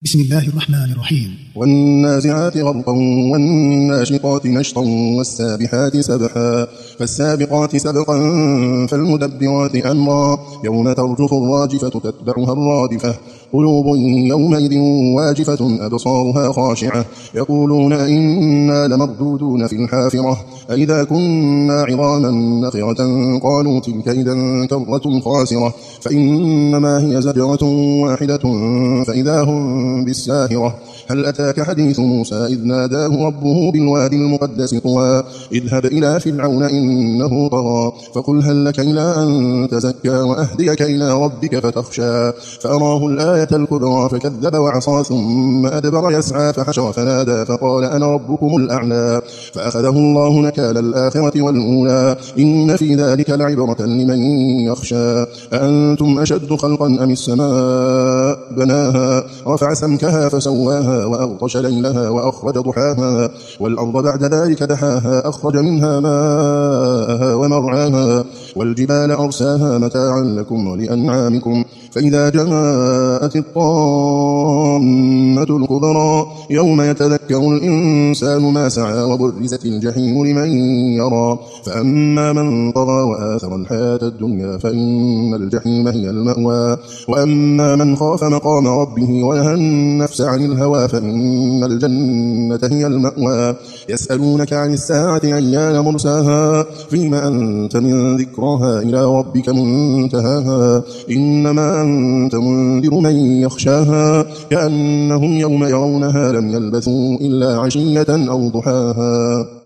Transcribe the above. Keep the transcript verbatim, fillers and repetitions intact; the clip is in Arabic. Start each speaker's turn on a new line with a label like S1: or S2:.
S1: بسم الله الرحمن الرحيم.
S2: والنازعات غرقا والناشطات نشطا والسابحات سبحا فالسابقات سبقا فالمدبرات أمرا يوم ترجف الراجفة تتبعها الرادفة قلوب يومئذ واجفة أبصارها خاشعة يقولون إنا لمردودون في الحافرة أئذا كنا عظاما نخرة قالوا تلك إذا كرة خاسرة فإنما هي زجرة واحدة فإذا هم بالساهرة هل أتاك حديث موسى إذ ناداه ربه بالوادي المقدس طوى اذهب إلى فرعون إنه طغى فقل هل لك إلى أن تزكى وأهديك إلى ربك فتخشى فأراه الآية الكبرى فكذب وعصى ثم أدبر يسعى فحشر فنادى فقال أنا ربكم الأعلى فأخذه الله نكال الآخرة والأولى إن في ذلك لعبرة لمن يخشى أأنتم أشد خلقا أم السماء بناها رفع سمكها فسواها وأغطش ليلها وأخرج ضحاها والأرض بعد ذلك دحاها أخرج منها ماءها ومرعاها والجبال أرساها متاعا لكم ولأنعامكم فإذا جاءت الطامة الكبرى يوم يتذكر الإنسان ما سعى وبرزت الجحيم لمن يرى فأما من طغى وآثر الحياة الدنيا فإن الجحيم هي المأوى وأما من خاف مقام ربه ونهى النفس عن الهوى فإن الجنة هي المأوى يسألونك عن الساعة أيان مرساها فيما أنت من ذكراها إلى ربك منتهاها إنما أنت منذر من يخشاها كأنهم يوم يرونها لم يلبثوا إلا عشية أو ضحاها.